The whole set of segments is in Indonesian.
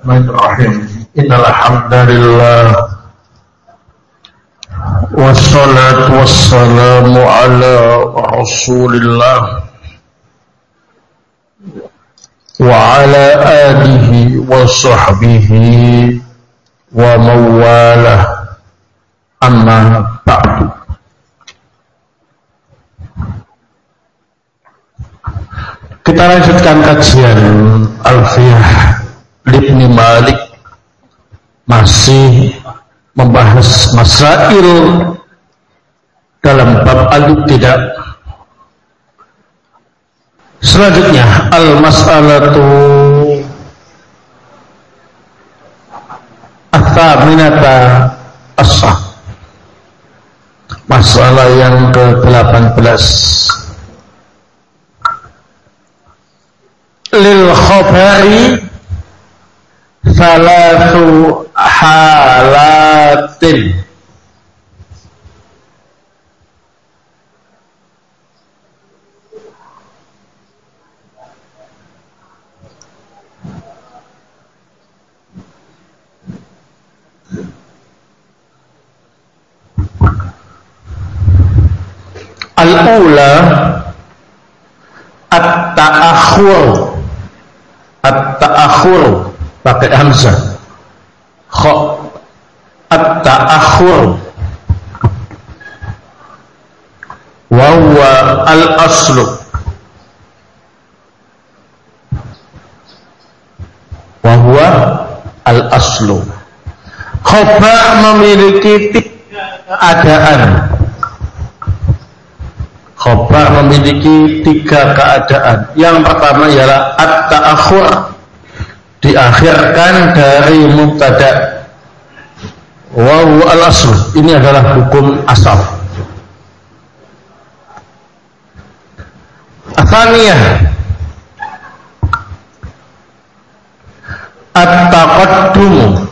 Bismillahirrahmanirrahim. Innal hamdalillah wassalatu wassalamu ala Rasulillah wa ala alihi wa sahbihi wa mawalah. Amma ba'du. Kita lanjutkan kajian Alfiyah Ibnu Malik, masih membahas masail dalam bab al-ibtida'. Selanjutnya al-mas'alatu ats-tsaminata as-sah, masalah yang ke-18. Lil khabari salatu halatin. Al-ula at-ta'akhur. At-ta'akhur pakai hamzah, kha, at-ta'akhur wa huwa al-aslu, wa huwa al-aslu. Khabar memiliki tiga keadaan. Khabar memiliki tiga keadaan. Yang pertama ialah at-ta'akhur, diakhirkan dari mubtada. Wa huwa al-asl, ini adalah hukum asal. Atsaniyah at-taqaddum.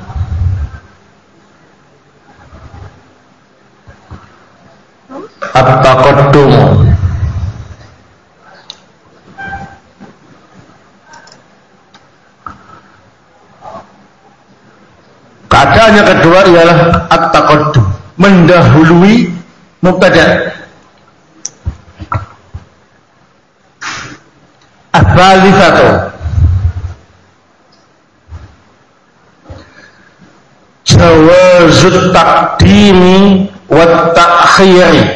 At-taqaddum keadaan yang kedua ialah at-taqaddum, mendahului mubtada. Ats-tsalitsatu jawazut taqdimi wat ta'khiri.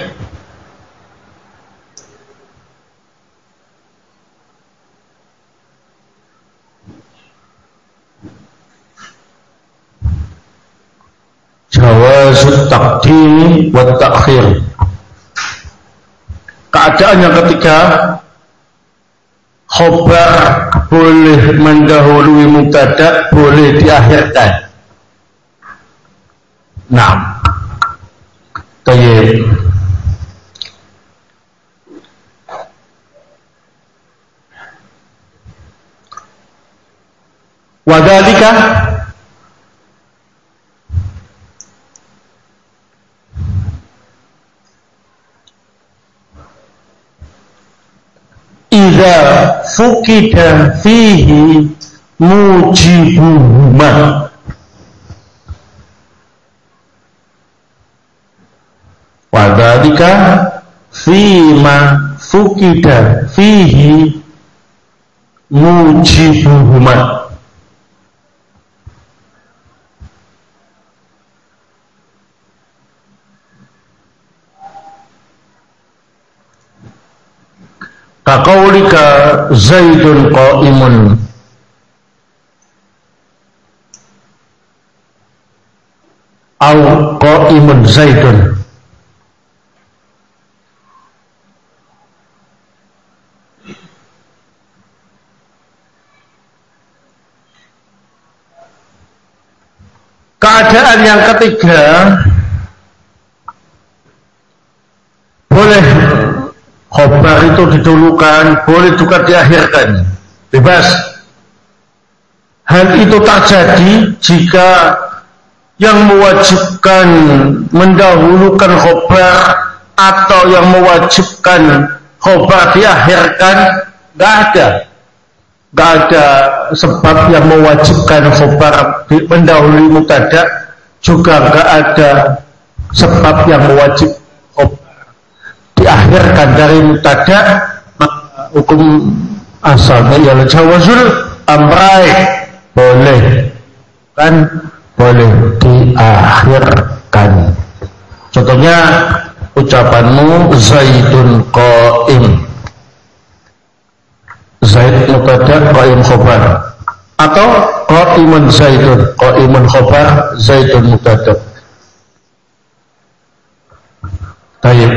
Jawazut taqdim wa ta'khir. Keadaan yang ketiga, khabar boleh mendahului mubtada, boleh diakhirkan. Naam. Tayyib. Wa dzalika idza fukida fihi mujibuhuma. Wa dzalika fima fukida fihi mujibuhuma. Kaqaulika Zaidun qa'imun, au qa'imun Zaidun. Keadaan yang ketiga, boleh khabar itu didulukan, boleh juga diakhirkan, bebas. Hal itu terjadi jika yang mewajibkan mendahulukan khabar atau yang mewajibkan khabar diakhirkan nggak ada. Gak ada sebab yang mewajibkan khobar mendahului mubtada, juga gak ada sebab yang mewajib khobar diakhirkan dari mubtada, maka hukum asalnya ialah jawazul amrai, boleh kan, boleh diakhirkan. Contohnya ucapanmu Zaidun qaim, Zaid mubtada, qaim khobar, atau qaimun Zaidun, qaimun khobar, Zaidun mubtada. Baik.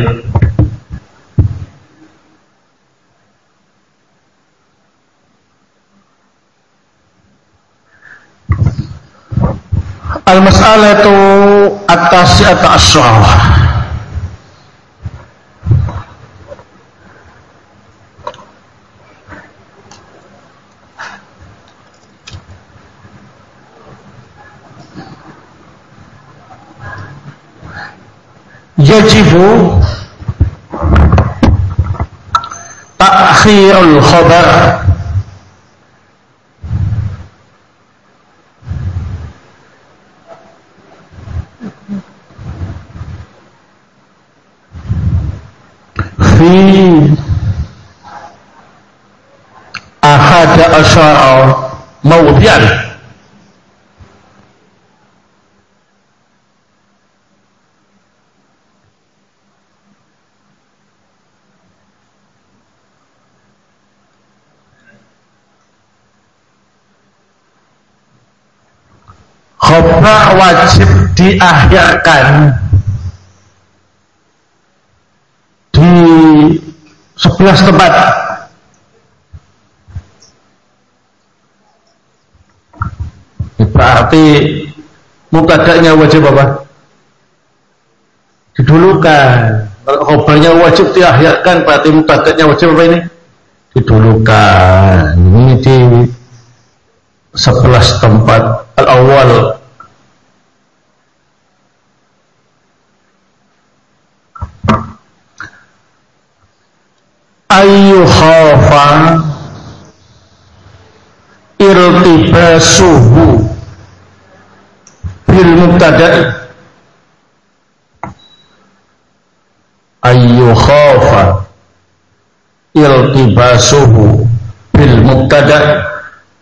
Al-mas'alatu at-tasi'atu asy'arah. Yajibu ta'khirul khabar fi ahada asyara mawdi'an. Khobar wajib diakhirkan di 11 tempat. Berarti mubtada'nya wajib apa? Didulukan. Kalau khobarnya wajib diakhirkan, berarti mubtada'nya wajib apa ini? Didulukan. Ini di 11 tempat. Al-awwal ayu khafa irtibasuhu bil mubtada'i, ayu khafa irtibasuhu bil mubtada'i,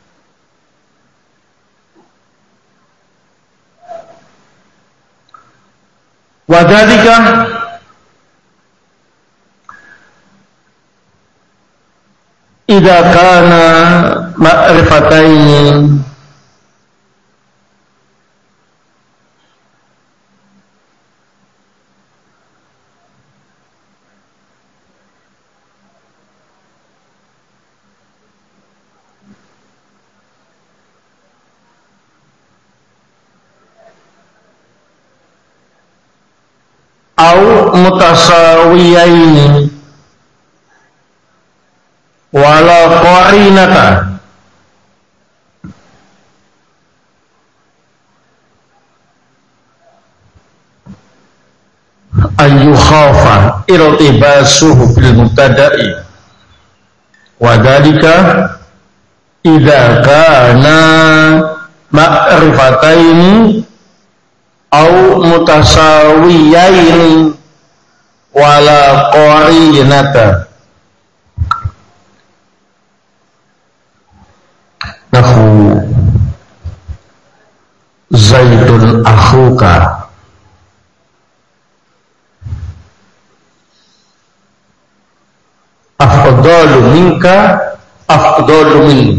wadhalika idza kana ma'rifataini au mutasawiyaini wala qarinata ayu khafa irtibasuhu bil mubtada'i, wa dzalika idza kana ma'rifataini au mutasawiyaini wala qarinata. Nahu Zaidun akhuka afdalu minka afdalu minni.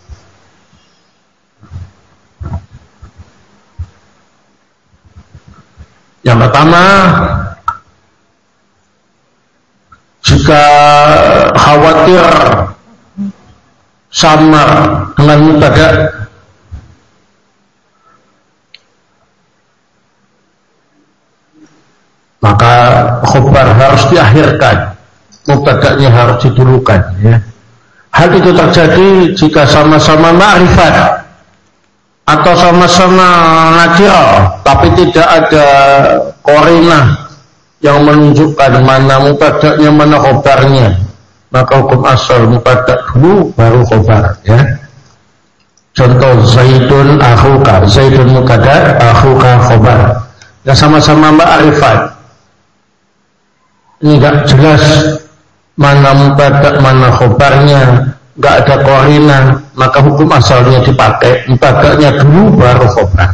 Yang pertama, jika khawatir samar dengan mubtada, maka khobar harus diakhirkan, mubtada'nya harus didulukan, ya. Hal itu terjadi jika sama-sama ma'rifat atau sama-sama nakirah, tapi tidak ada qarinah yang menunjukkan mana mubtada'nya, mana khobarnya. maka hukum asal mubtada dulu baru khobar, ya. Contoh Zaidun akhuka, Zaidun mubtada, akhuka khobar. Ya sama-sama ma'rifat. Ini enggak jelas mana mubtada mana khobarnya, enggak ada qarina, maka hukum asalnya dipakai mubtadanya dulu baru khobar.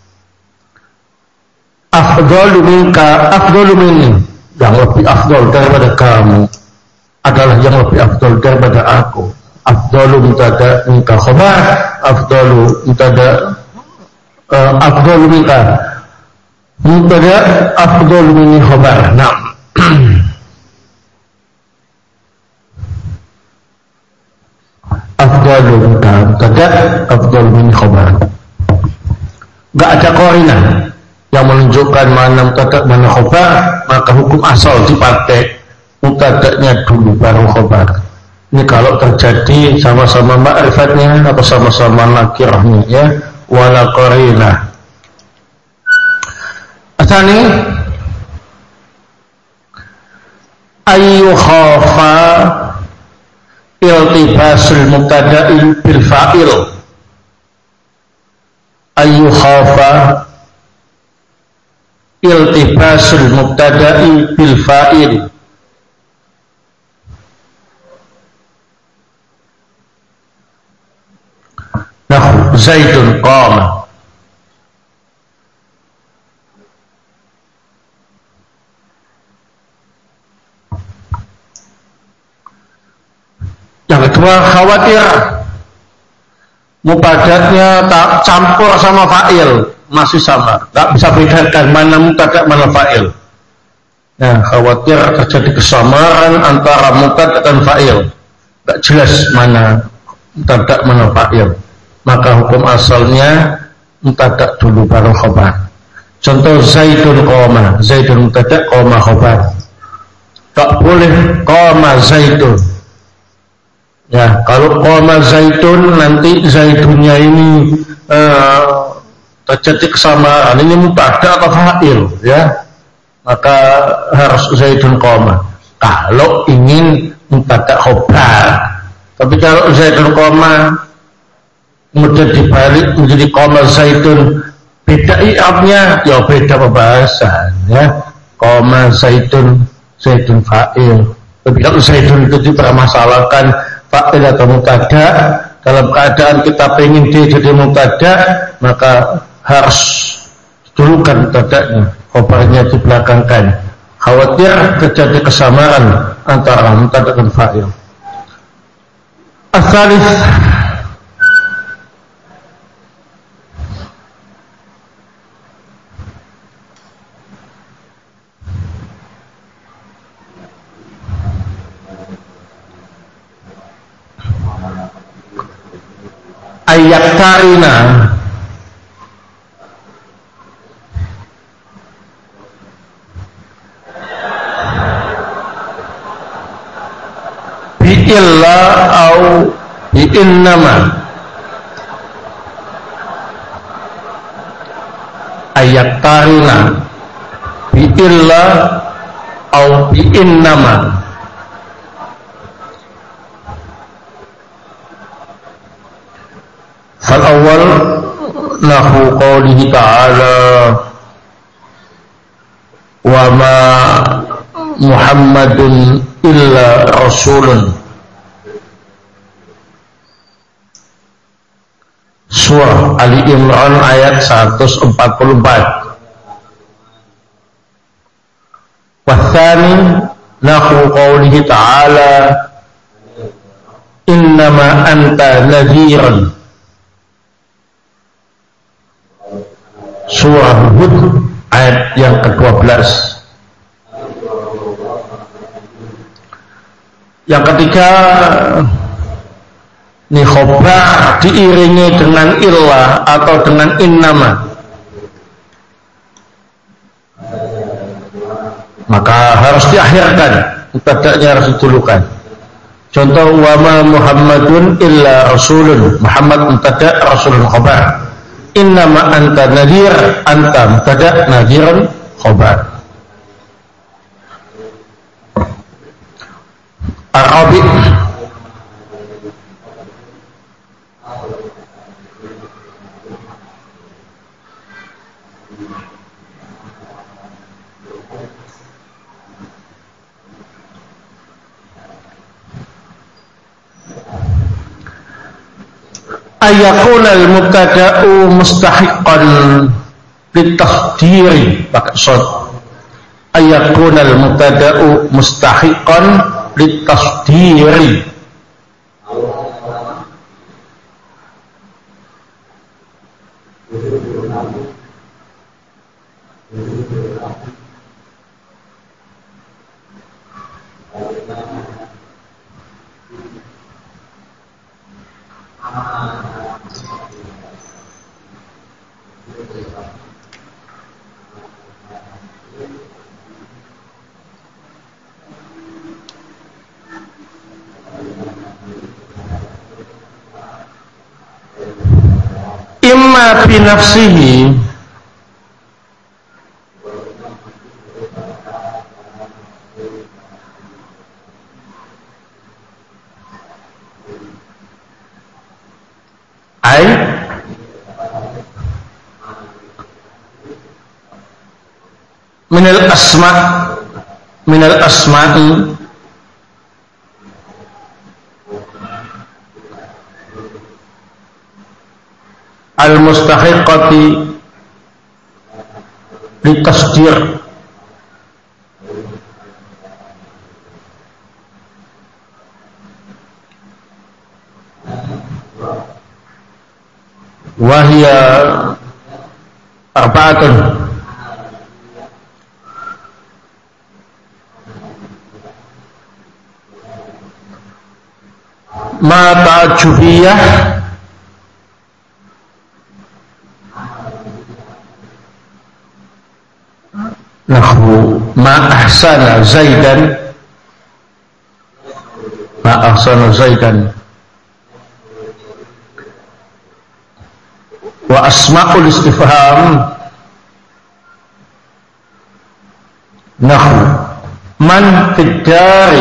Afdalu minka, afdalu minni, yang lebih afdal daripada kamu adalah yang lebih afdal daripada aku. Afdalu mubtada minka khobar, afdalu mubtada afdalu minka mubtada, afdalu minni khobar. Nah, afdalu minka mubtada, afdalu minni khobar. Enggak ada qarina yang menunjukkan mana mubtada mana khobar, maka hukum asal dipakai mubtadanya dulu baru khobar. Ini kalau terjadi sama-sama ma'rifatnya atau sama-sama nakirahnya, ya, wala qarinah. Asani ayu khafa iltibasul mubtada'i bil fa'il. Ayu khafa iltibasul mubtada'i bil fa'il. Nahu Zaidun qama. Yang kedua, khawatir mubtada'nya tak campur sama fa'il, masih sama, tak bisa bedakan mana mubtada' mana fa'il. Nah, khawatir terjadi kesamaan antara mubtada' dan fa'il, tak jelas mana mubtada' mana fa'il, maka hukum asalnya mubtada' dulu baru khobar. Contoh Zaidun qoma, Zaidun mubtada', qoma khobar. Tak boleh qoma Zaidun. Ya, kalau qoma Zaidun nanti Zaidunnya ini terjadi kesamaan, ini mubtada' atau fa'il, ya, maka harus Zaidun qoma. Kalau ingin mubtada' khobar. Tapi kalau Zaidun qoma kemudian dibalik menjadi qoma Zaidun, beda i'rabnya, ya beda pembahasan, ya. Qoma Zaidun, Zaidun fa'il. Tapi kalau Zaidun itu dipermasalahkan fa'il atau mubtada, dalam keadaan kita pengen dia jadi mubtada, maka harus dulukan mubtada'nya, khobarnya dibelakangkan. Khawatir terjadi kesamaan antara mubtada dan fa'il. As-salis ayaktarina bi'illa au bi'innama. Ayaktarina bi'illa au bi'innama. Fal-awwal nahu qawlihi ta'ala wa ma Muhammadun illa rasulun. Surah Ali Imran ayat 144. Wathani nahu qawlihi ta'ala innama anta nadhiran. Surah Hud ayat yang ke-12. Yang ketiga, ini khobar diiringi dengan illah atau dengan innama, maka harus diakhirkan, mubtada'nya harus didulukan. Contoh wa ma Muhammadun illa rasulun, Muhammad mubtada', rasulun khobar. Innama anta nadhir, anta mubtada', nadhirun khobar. Arabi ayakuna al-mubtada'u mustahiqqan litaqdiri pakai shad ayakuna al-mubtada'u mustahiqqan litaqdiri imma fi nafsihi ay minal asma'i al-mustahiqqati litasdir wa hiya arba'atun ma ta'ajjubiyah nahwu ma ahsana zaidan wa asma'ul istifham nahwu man fid dari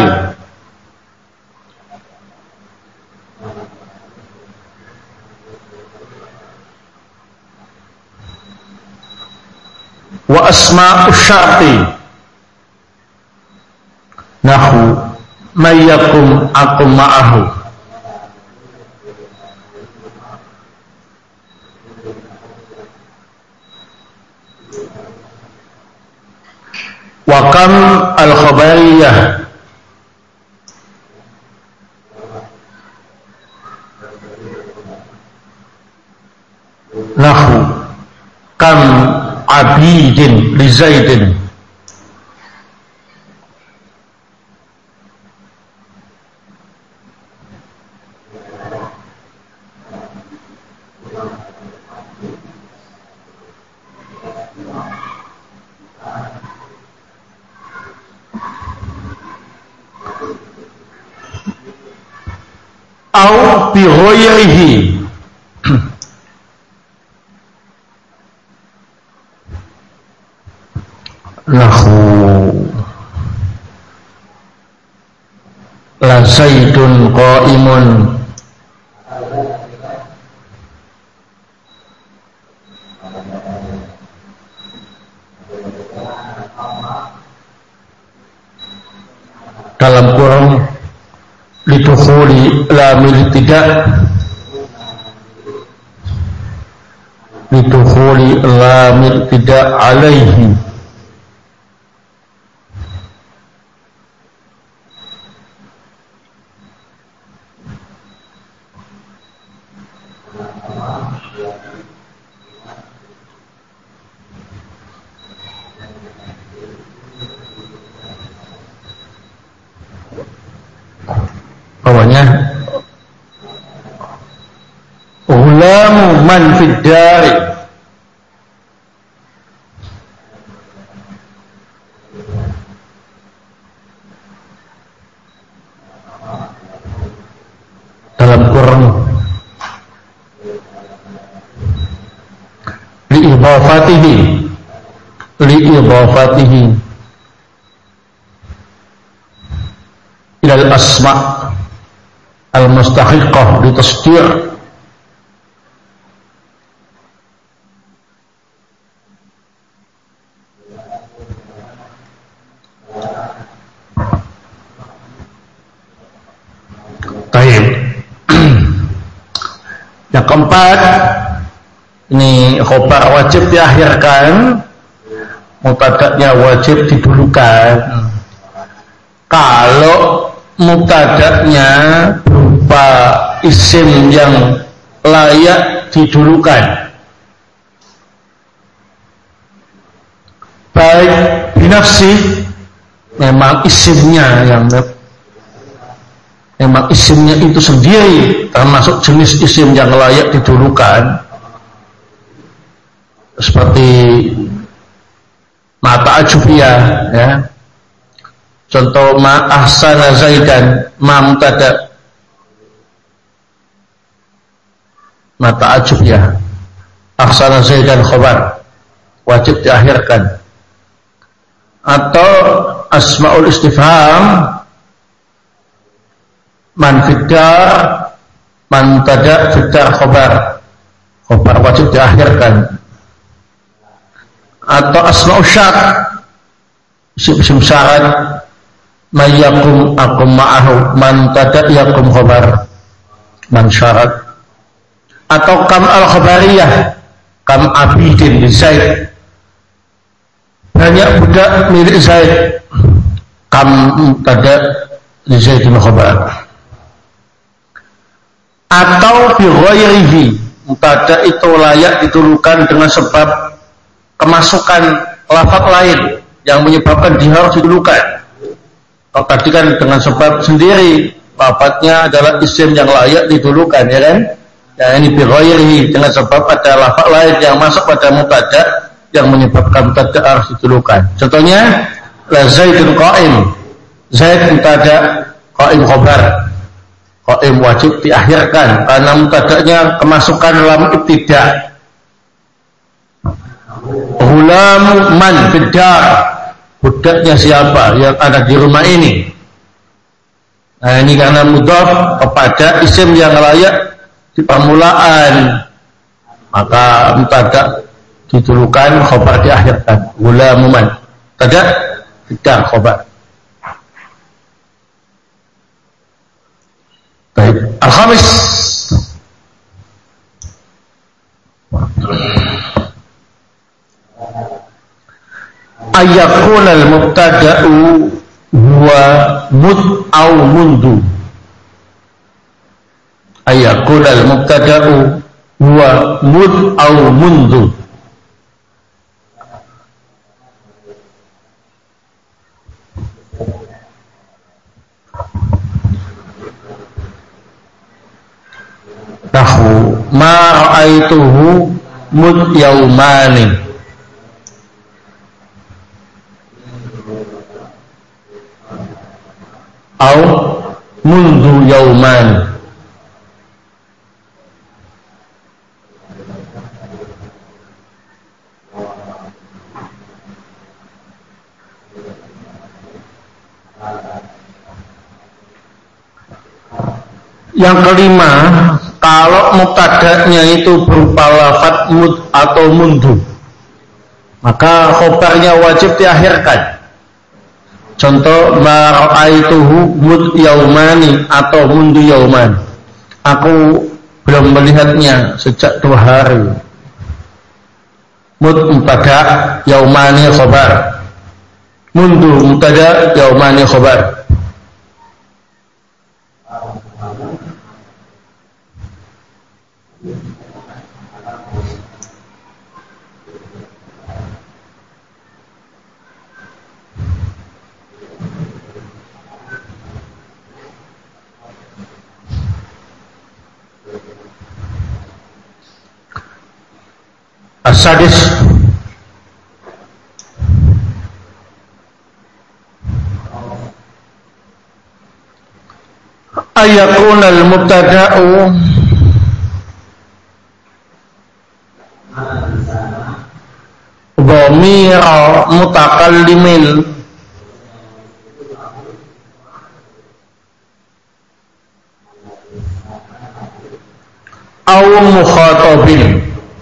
wa asma'u syarti nahwu mayyakum akum ma'ahu wa kam al-khabariyah nahwu kam abidin li zaidin au bi ghairihi nahwu la zaidun qa'imun dalam kurung lidukhuli lamil tidak lidukhuli lamil tidak alaihi bawahnya ulamu man fid dari dalam kurung li'idhafatihi ila minal asma' al-mustahiqah litasdir. Yang keempat, ini khobar wajib diakhirkan, mubtada'nya wajib didulukan. Kalau mubtada'nya berupa isim yang layak didulukan, baik binafsi, memang isimnya itu sendiri termasuk jenis isim yang layak didulukan, seperti mata ajubiyah, ya. Contoh ma ahsana zaidan, ma mubtada, mata ajubiyah, ahsana zaidan khabar, wajib diakhirkan. Atau asmaul istifham, man fiddar, man mubtada, fiddar khabar wajib diakhirkan. Atau asma'u syart, isim syarat, man yakum akum ma'ahu, man mubtada yakum khabar, man syarat. Atau kam al-khabariyah, kam abidin di Zaid, banyak budak milik Zaid, kam mubtada di Zaidin khabar. Atau bi ghairihi, mubtada itu layak didulukan dengan sebab kemasukan lafaz lain yang menyebabkan dia harus didulukan. Kalau tadi kan dengan sebab sendiri, lafaznya adalah isim yang layak didulukan, ya kan? Ya, ini bi ghairihi, dengan sebab ada lafaz lain yang masuk pada mubtada yang menyebabkan mubtada harus didulukan. Contohnya la zaidun qa'im, zaid mubtada, qa'im khabar. Qaim wajib diakhirkan karena mubtada'nya kemasukan dalam ibtida'. Ghulam man fiddar, budaknya siapa yang ada di rumah ini. Nah, ini karena mudhaf kepada isim yang layak di permulaan, maka mubtada' didulukan, khabar diakhirkan. Ghulam man, mubtada' fiddar khabar. Baik, al-khamis, ayyakuna al-mubtada'u huwa mud aw mundu. Ayyakuna al-mubtada'u huwa mud aw mundu. Nahu ma ra'aituhu mud yaumani, au mundu yaumani. Yang kelima, kalau mubtada'nya itu berupa lafadz mud atau mundu, maka khobarnya wajib diakhirkan. Contoh ma ra'aituhu mud yaumani atau mundu yauman, aku belum melihatnya sejak 2 hari. Mud mubtada, yaumani khobar. Mundu mubtada, yaumani khobar. As-sadis, ayakuna al-mubtada'u dhamira mutakallimin mukhatabin.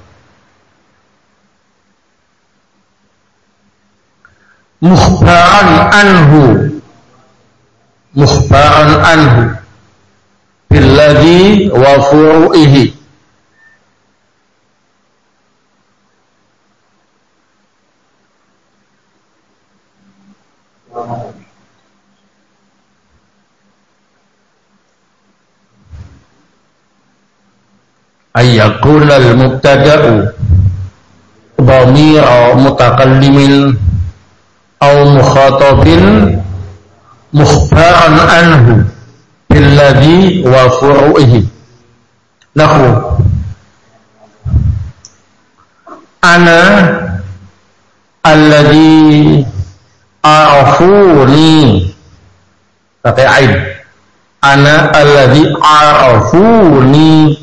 Mukhbaran anhu billadhi wa furu'ihi. Ayyakuna al-mubtada'u dhamira mutakallimin aw mukhatabin mukhbaran anhu billadhi wa furu'ihi. Nahu ana alladhi a'rafuni, pakai ain. Ana alladhi a'rafuni.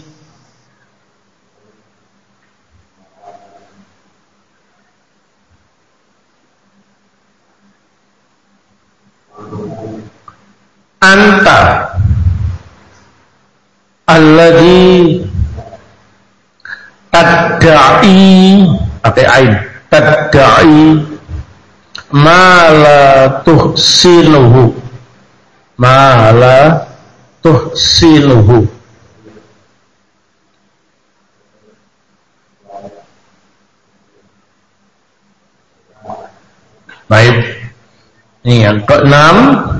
Anta alladhi tadda'i, pakai ain, tadda'i ma la tuhsinuhu, ma la tuhsinuhu. Baik, ini yang keenam,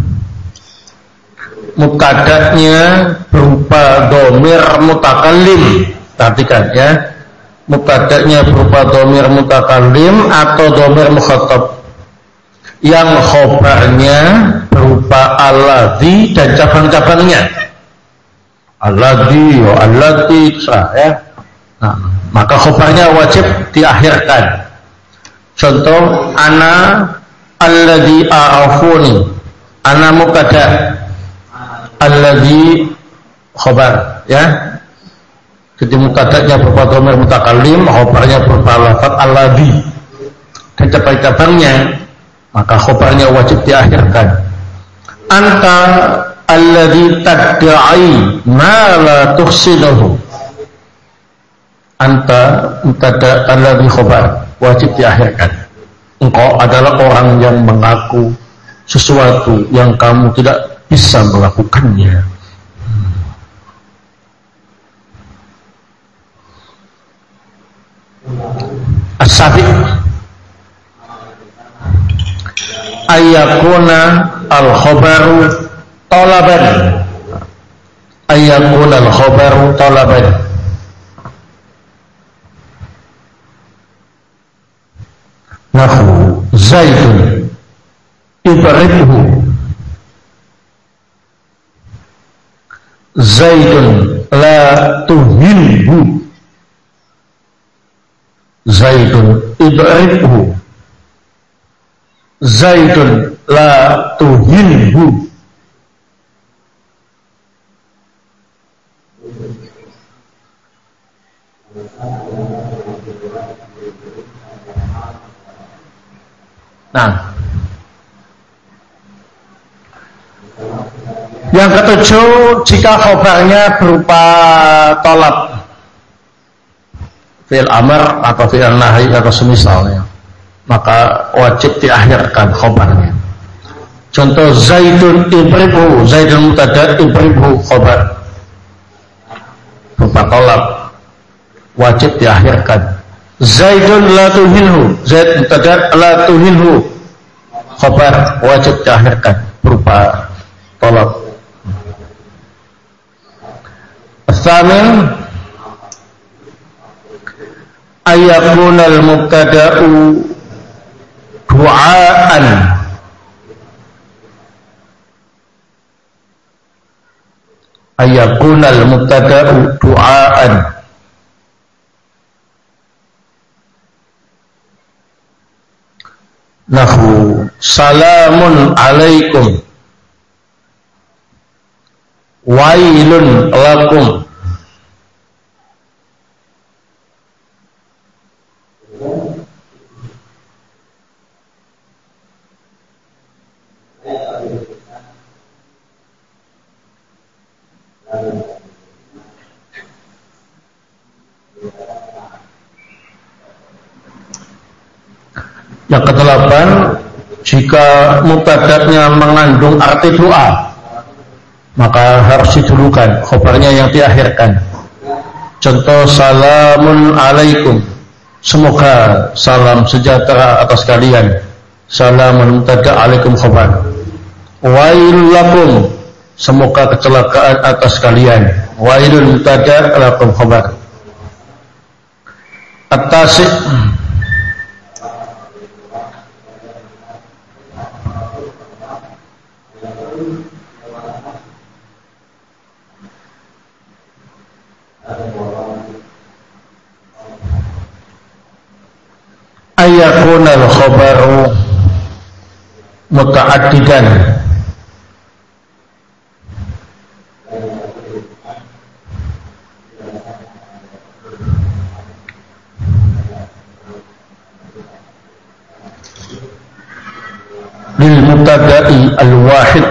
mubtada'nya berupa dhamir mutakallim. Perhatikan ya, mubtada'nya berupa dhamir mutakallim atau dhamir mukhatab, yang khobarnya berupa alladzi dan cabang-cabangnya. Alladzi, allati, ya. Nah, maka khobarnya wajib diakhirkan. Contoh, ana alladzi a'rafuni, ana mubtada', alladzi khobar, ya. Jadi mubtada'nya berupa dhamir mutakallim, khobarnya berupa lafaz alladzi dan cabang-cabangnya, maka khobarnya wajib diakhirkan. Anta alladzi tadda'i ma la tuhsinuhu. Anta mubtada', alladzi khobar, wajib diakhirkan. Engkau adalah orang yang mengaku sesuatu yang kamu tidak bisa melakukannya. As-sabi' ayyakuna al-khabaru talaban, ayyakuna al-khabaru talaban. Nahu Zaidun ibribhu, Zaidun la tuhinhu, Zaidun ibribhu, Zaidun la tuhinhu. Nah, yang ketujuh, jika khobarnya berupa tolab, fi'il amr atau fi'il nahi atau semisalnya, maka wajib diakhirkan khobarnya. Contoh, Zaidun ibribhu, Zaidun mubtada', ibribhu khobar, berupa tolab, wajib diakhirkan. Zaidun la tuhinhu, Zaid mubtada', la tuhinhu khobar, wajib diakhirkan, berupa tolab. As-samin ayyakunal mubtada'u du'aan, ayyakunal mubtada'u du'aan. Nahu salamun alaikum, wailun lakum. jika mubtada'nya mengandung arti doa, maka harus didulukan, khobarnya yang diakhirkan. Contoh salamun alaikum, semoga salam sejahtera atas kalian. Salamun mubtada' alaikum khobar. Wailul lakum, semoga kecelakaan atas kalian. Wailul mubtada' lakum khobar. At-tasi' ayakunal khabaru muta'addidan, lil mubtada'i al wahid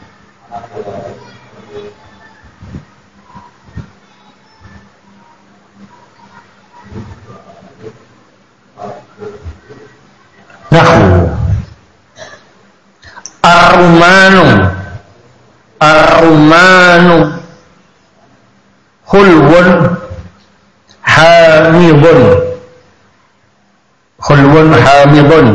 nahu ar-rumanu khulwun hamidun.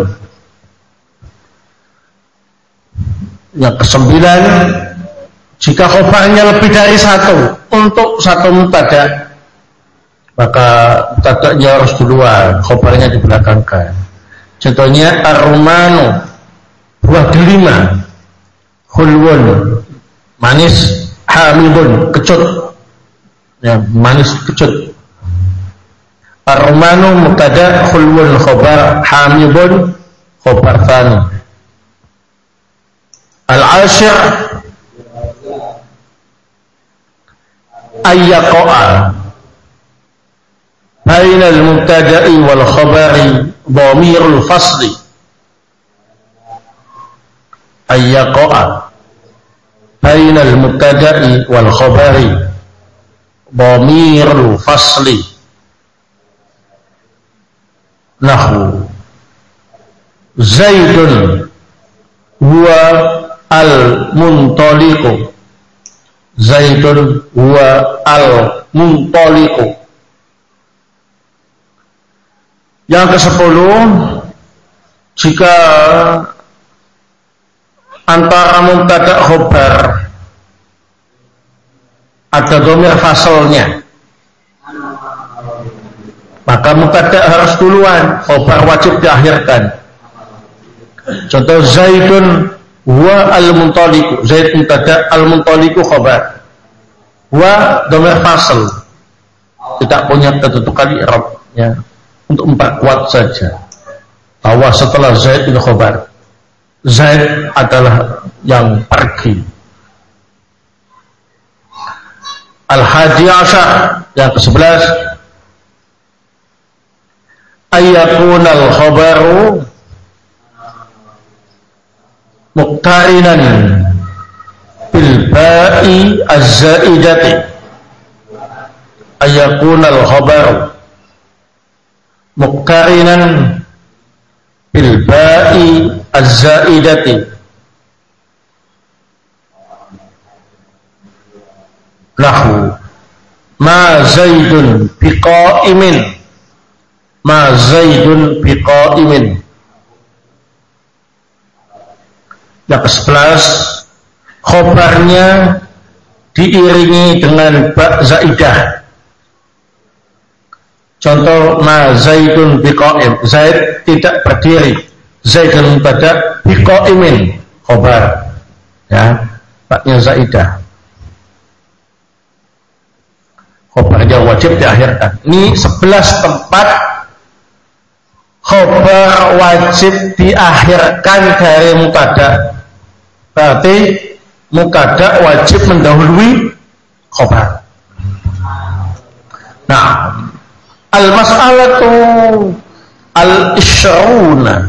Yang kesembilan, jika khobarnya lebih dari satu untuk satu mubtada', maka mubtada'nya harus duluan, khobarnya dibelakangkan. Contohnya ar-rumanu, buah delima, khulwun, manis, hamidun, kecut, ya, manis kecut. Ar-rumanu mubtada', khulwun khobar, hamidun khobar tsani. Al-ashir ayyaqa'a bainal mubtada'i wal khabari dhamirul fasli. Ayyaqa'a bainal mubtada'i wal khabari dhamirul fasli. Nahu Zaidun huwa al-muntaliqu. Zaidun huwa al-muntaliqu. Yang ke-10, jika antara mubtada' khobar ada dhamir fasalnya, maka mubtada' harus duluan, khobar wajib diakhirkan. Contoh Zaidun huwa al-muntaliqu, Zaid mubtada', al-muntaliqu khobar. Huwa dhamir fasal, tidak punya kedudukan i'rab, ya, untuk memperkuat saja bahwa setelah Zaid itu khobar, Zaid adalah yang pergi. Al-hadi asyar, yang ke-11, ayyakunal khabaru muqtarinan bil ba'i az-zaidati. Ayyakunal khabaru muqtarinan bil ba'i az-zaidati. Lahu ma Zaidun biqa'imin, ma Zaidun biqa'imin. Yang ke-11, khobarnya diiringi dengan ba' zaidah. Contoh ma Zaidun biqa'im, Zaid tidak berdiri. Zaidun mubtada', biqa'imin khobar, ya, ba'nya zaidah. Khobarnya wajib diakhirkan. Ini 11 tempat khobar wajib diakhirkan dari mubtada'. Berarti mubtada' wajib mendahului khobar. Nah, al-mas'alatu al-isyruna.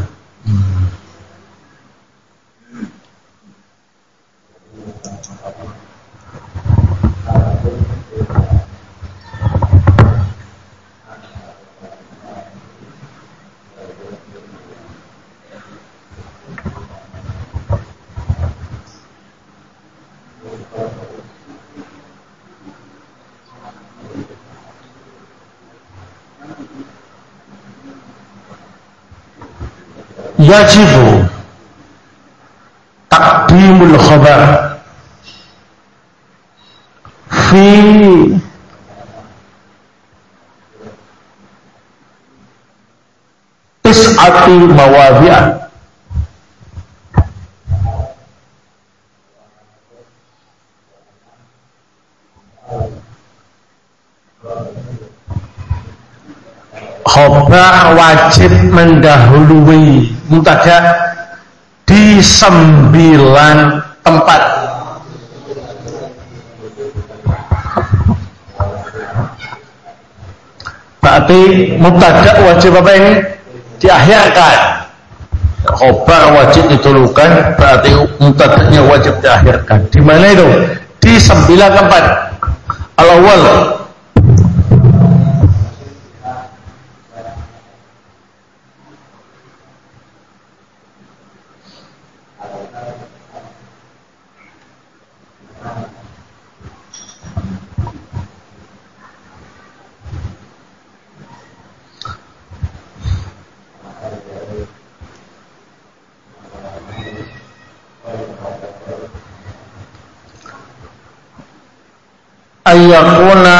yajibu taqdimul khabar fi tis'ati mawadhi'a. Khabar wajib mendahului mubtada di 9 tempat. Berarti mubtada wajib apa ini? Diakhirkan. Khabar wajib didahulukan, berarti mubtadanya wajib diakhirkan. Di mana itu? Di 9 tempat. Al-awwal ayyakuna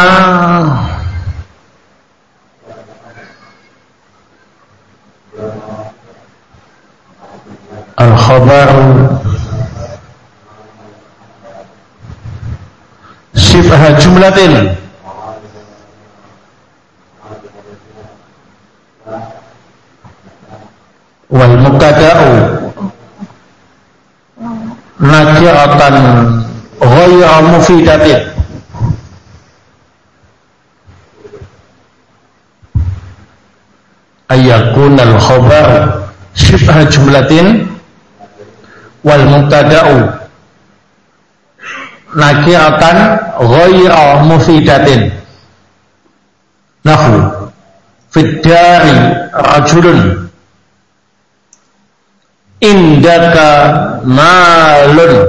al-khabar sifah jumlatin wal mubtada'u nakiratan ghayra mufidatin. Ayyakun al-khabar sifah jumlatin wal mubtada'u nakiratan ghayra mufidatin. Nahu fid dari rajulun indaka malun.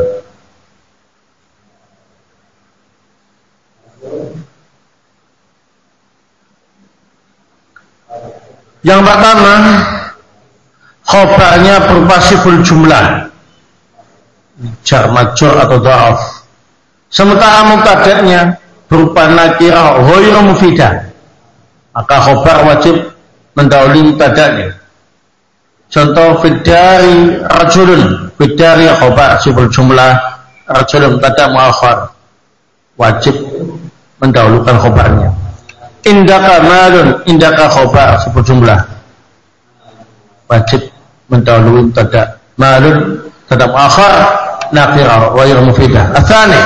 Yang pertama, khabarnya berupa siful jumlah, jar majrur atau dhaaf. Sementara mubtada'nya berupa nakirah ghairu mufidah, maka khabar wajib mendahului mubtada'nya. Contoh fidari rajulun, fidari khabar siful jumlah, rajulun mubtada' muakhar, wajib mendahulukan khabarnya. Indaka malun, indaka khabar sifat jumlah, wajib mendahului mubtada'. Malun mubtada' muakhar nakirah ghairu mufidah. Atsani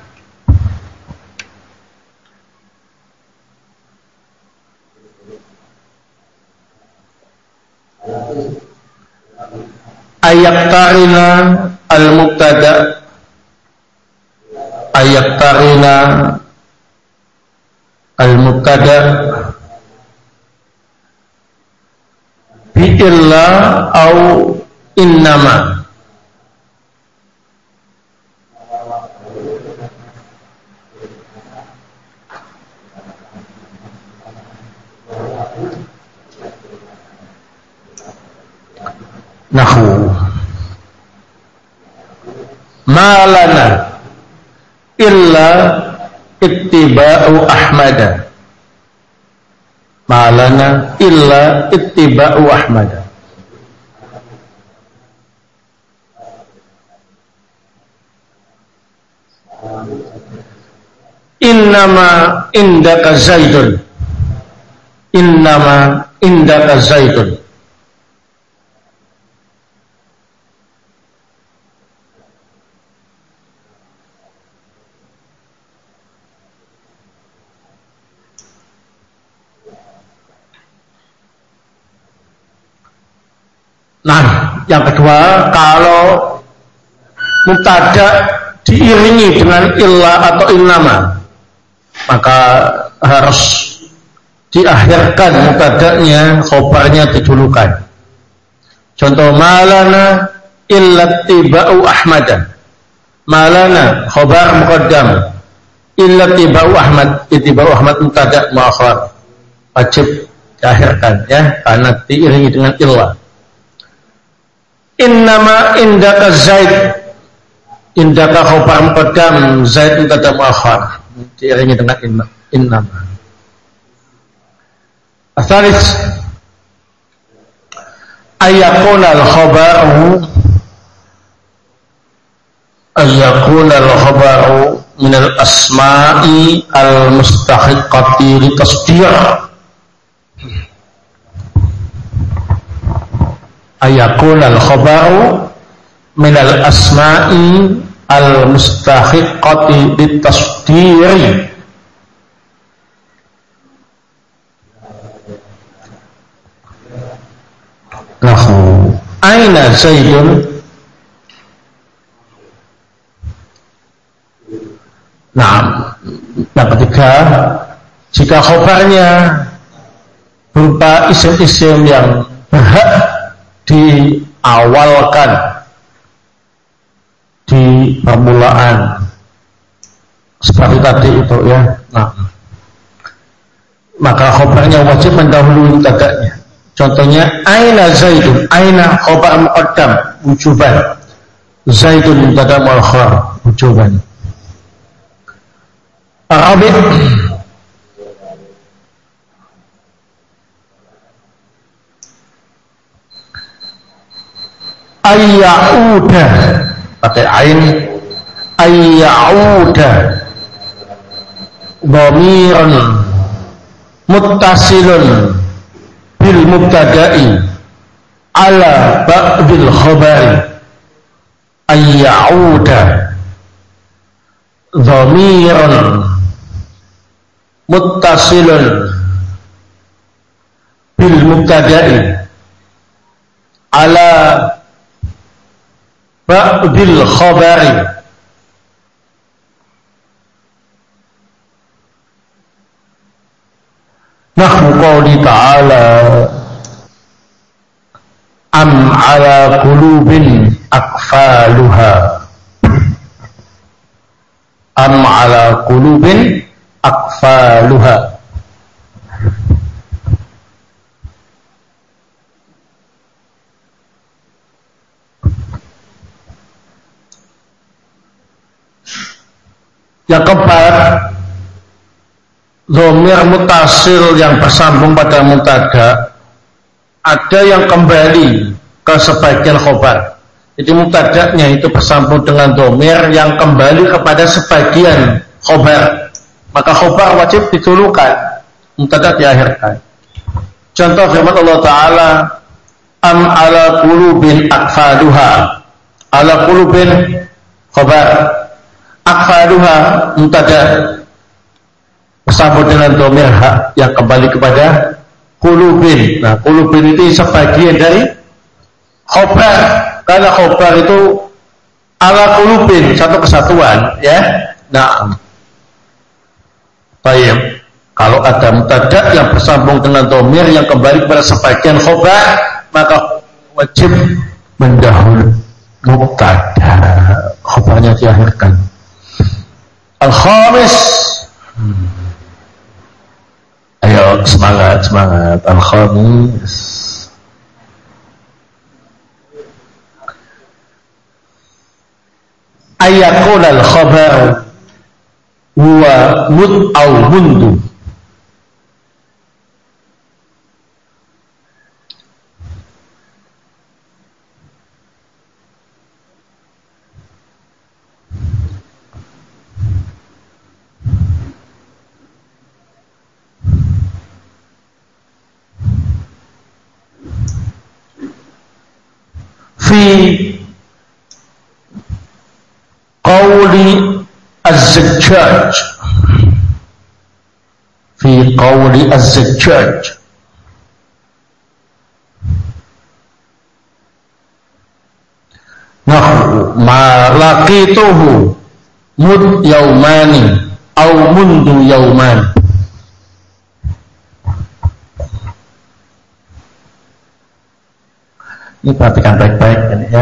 ayaktarina al-mubtada' ayaktarina al-mubtada' bi'illa au innama. Nahu malana illa ittiba'u Ahmada. Malana illa ittiba'u Ahmada. Innama indaka Zaidun. Innama indaka Zaidun. Nah, yang kedua, kalau mubtada diiringi dengan illa atau innama, maka harus diakhirkan mubtada'nya, khabarnya didulukan. Contoh malana illa tiba'u Ahmada. Malana khabar muqaddam, illa tiba'u Ahmad, tiba'u Ahmad mubtada' muakhar, wajib diakhirkan ya, karena diiringi dengan illa. innama indaka Zaid, indaka khabar muqaddam, Zaid mubtada muakhar, diiringi dengan innama. Asalis ayakuna al-khabaru min al-asma'i al-mustahiqqati litasdir. Ayakuna al-khabaru min al-asma'i al-mustahiqqati litasdir. Nahu aina Zaidun. Nah, yang ketiga, jika khabarnya berupa isim-isim yang berhak diawalkan di permulaan seperti tadi itu ya, nah, maka khabarnya wajib mendahului mubtada'nya. Contohnya aina Zaidun, aina khabar muqaddam wujuban, Zaidun mubtada muakhar wujuban. Arabi ayyauda pakai ain, ayyauda dhamirun muttasilun bil mubtada'i ala ba'dil khabari. Ayyauda dhamirun muttasilun bil mubtada'i ala ba'dil khabari. Nahwu qawli ta'ala am ala qulubin akfaluha, am ala qulubin akfaluha. Yang keempat, dhamir mutasil yang bersambung pada mubtada, ada yang kembali ke sebagian khabar. Jadi mubtada'nya itu bersambung dengan dhamir yang kembali kepada sebagian khabar, maka khabar wajib didulukan, mubtada' diakhirkan. Contoh firman Allah Ta'ala, am ala qulubin akfaluha. Ala qulubin khabar, akfaluha mubtada' bersambung dengan dhamir hak yang kembali kepada qulubin. Nah, qulubin itu sebagian dari khabar, karena khabar itu ala qulubin, satu kesatuan ya. Nah, baik, kalau ada mubtada' yang bersambung dengan dhamir yang kembali kepada sebagian khabar, maka wajib mendahului mubtada', khabarnya diakhirkan. Al-khamis, ayo semangat. Al-khamis, ayakun al-khabar huwa mud au mundu. Fi qawli az-Zajjaj, fi qawli az-Zajjaj, nahu ma laqituhu mud yaumani au mundu yauman. Ini perhatikan baik-baik ini ya.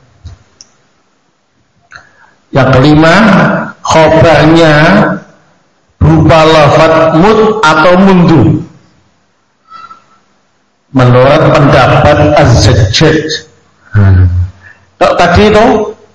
Yang kelima, khobarnya berupa lafaz mud atau mundu. Menurut pendapat Az-Zajjaj, Kalau tadi itu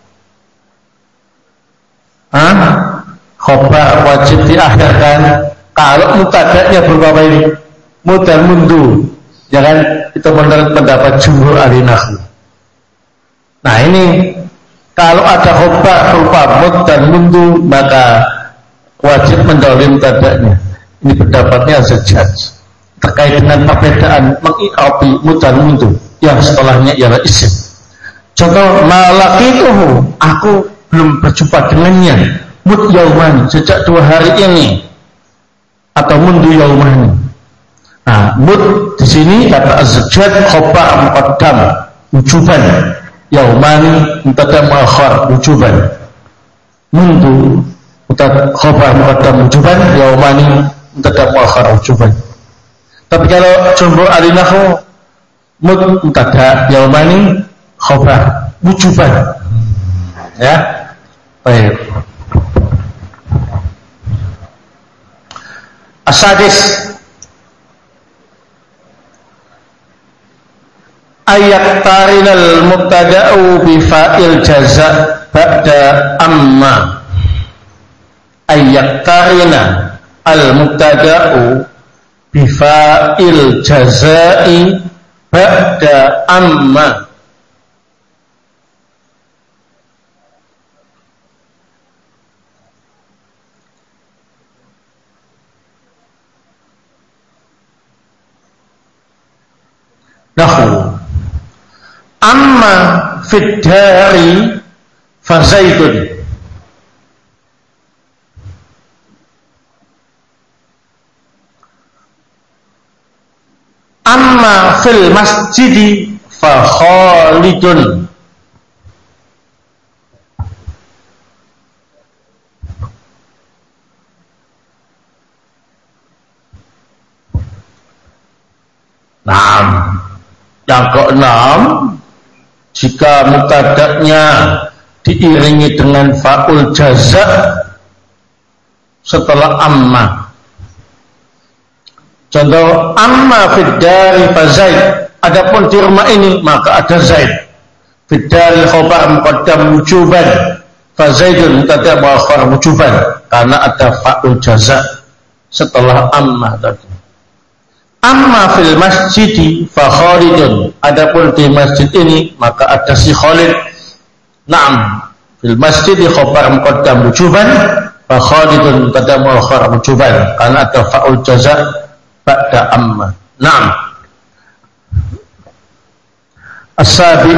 khobar wajib diakhirkan kalau mubtada'nya berupa apa ini? Mud dan mundu. Ya kan? Itu menurut pendapat jumhur ahli nahwu. Nah ini kalau ada khobar berupa mud dan mundu maka wajib mendahului mubtada'nya. Ini pendapatnya Zajjaj terkait dengan perbedaan mengi'rabi mud dan mundu yang setelahnya ialah isim. Contoh malaqituhu, aku belum berjumpa dengannya. Mud yauman, sejak 2 hari ini. Atau mundu yaumani. Nah, mud di sini kata Az-Zajjaj khobar muqaddam wujuban. Yaumani mubtada muakhar wujuban. Mundu khobar muqaddam wujuban, yaumani mubtada muakhar wujuban. Tapi kalau jumhur ahli nahwu mud mubtada, yaumani khobar wujuban. Ya. Baik. Asadis ayat tarinal mubtada'u bifa'il jaza ba'da amma. Ayat tarina al mubtada'u bifa'il jaza'i ba'da amma. Nahu amma fid dari fa zaidun. Amma fil masjidi fa khalidun. Yang keenam, jika mubtada'nya diiringi dengan fa'ul jaza setelah amma. Contoh amma fid dari fa zaid. Adapun di rumah ini maka ada zaid. Fid dari khobar muqaddam wujuban. Fa zaidun mubtada' muakhar wujuban karena ada fa'ul jaza setelah amma tadi. Amma fil masjidi fa khalidun. Adapun di masjid ini maka ada si Khalid. Naam, fil masjidi khobar muqaddam wujuban fa khalidun mubtada' muakhar wujuban karena ada fa'ul jaza ba'da amma. Naam. As-sabi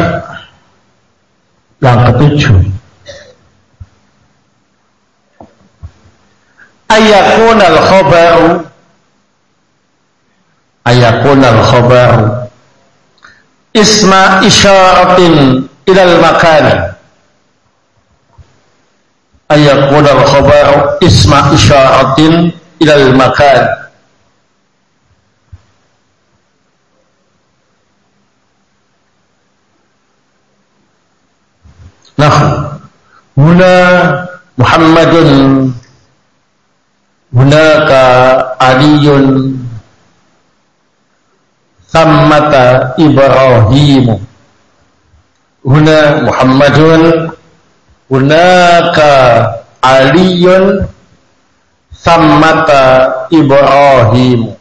yang ketujuh. Ayakunal khabaru isma isyaratin ilal makani. Ayakunal khabaru isma isyaratin ilal makani. Nah, huna Muhammadun, hunaka Aliyun, thammata Ibrahimu. Huna Muhammadun, hunaka Aliyun, thammata Ibrahimu.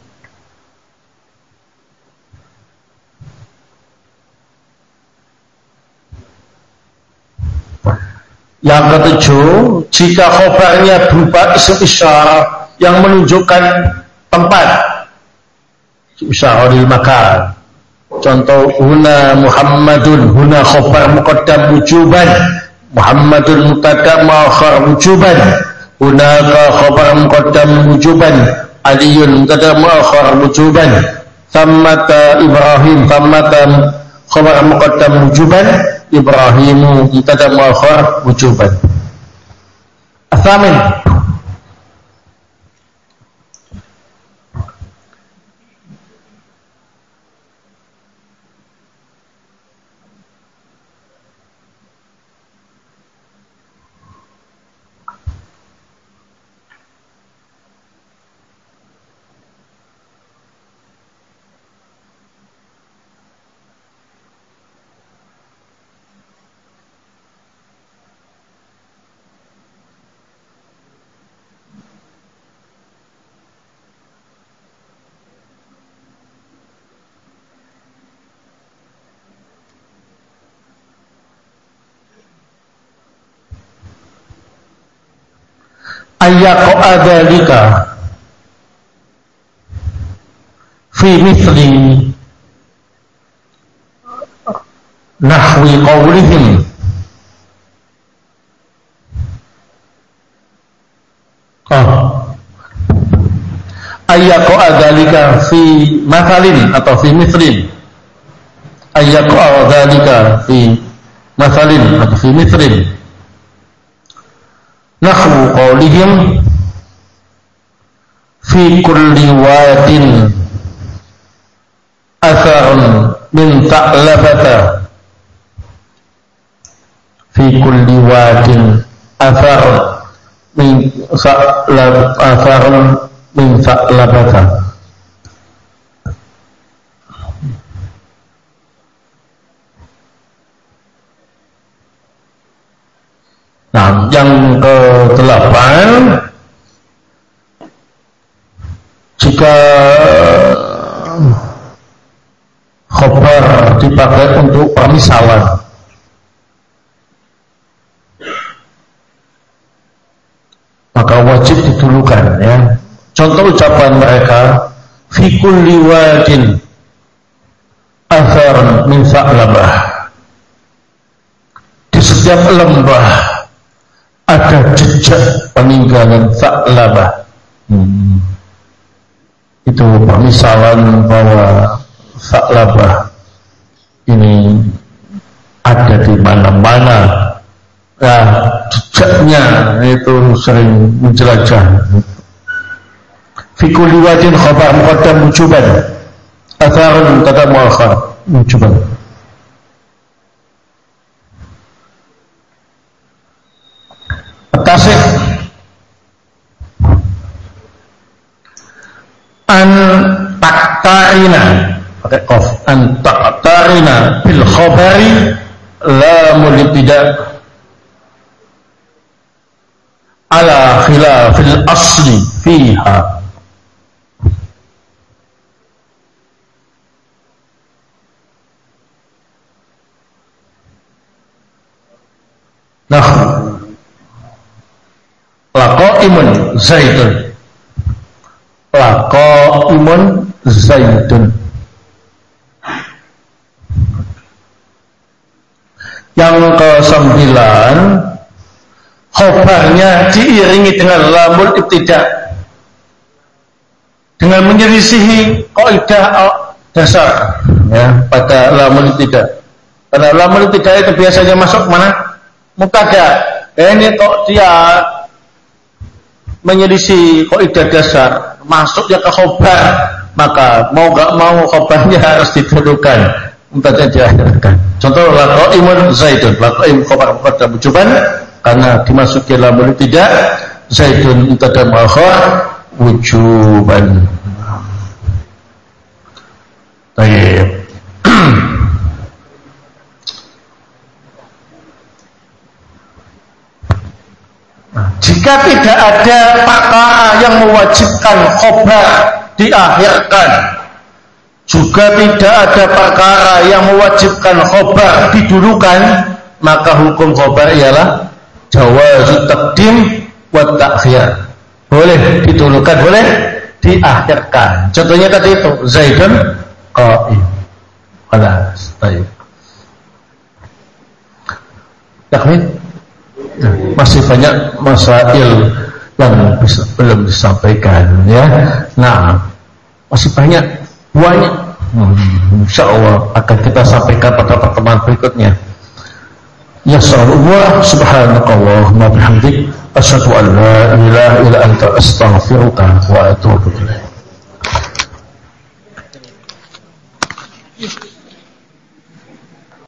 Yang ketujuh, jika khobarnya berupa isim isyarah yang menunjukkan tempat, isyarah makan. Contoh huna Muhammadun, huna khobar muqaddam wujuban, Muhammadun mubtada' muakhar wujuban, hunaka khobar muqaddam wujuban, Aliyun mubtada' muakhar wujuban, thammata Ibrahim, thammata khobar muqaddam wujuban, Ibrahimu mubtada' muakhar wujuban. Atsamin, ayyaqa dzalika fi mithli nahwi qawlihim ayyaqa dzalika fi mathalin atau fi mithlin ayyaqa dzalika fi mathalin atau fi mithlin nahwu qawlihim fi kulli wadin atharun min ta'labata fi kulli wadin atharun min ta'labata. Nah, yang ke-8, jika khobar dipakai untuk permisalan, maka wajib didulukan, ya. Contoh ucapan mereka, fi kulli wadin athar min sa'labah, di setiap lembah ada jejak peninggalan sa'labah. Itu permisalan bahwa sa'labah ini ada di mana-mana. Nah, jejaknya itu sering menjelajah. Fi kulli wadin khabar muqaddam wujuban, atharun kata muakhar wujuban. Tasih an taktarina, pakai qaf, an taktarina bil khabari la mulibida ala khilafil asli fiha. Nah, laqaimun zaidun, laqaimun zaidun. Yang ke-9, khobarnya diiringi dengan lamul ibtida, dengan menyelisihi kaidah dasar, ya, pada lamul ibtida. Karena lamul ibtida itu biasanya masuk mana? Mubtada. Ini kok dia menyelisih kaidah dasar, masuknya ke khobar, maka mau gak mau khobarnya harus didulukan, mubtada diakhirkan. Contoh laqaimun zaidun, laqaim khobar muqaddam wujuban karena dimasuki lamul ibtida, zaidun mubtada muakhar wujuban. Baik. Jika tidak ada perkara yang mewajibkan khobar diakhirkan, juga tidak ada perkara yang mewajibkan khobar didulukan, maka hukum khobar ialah jawazut taqdim wa ta'khir. Boleh didulukan, boleh diakhirkan. Contohnya tadi itu Zaidun qa'im. Khalas, baik. Yakin? Masih banyak masail yang belum disampaikan, ya. Nah, masih banyak. Insyaallah akan kita sampaikan pada pertemuan berikutnya. Ya Allah, subhanakallahumma bihamdik, asyhadu an la ilaha illa anta, astaghfiruka wa atubu ilaik.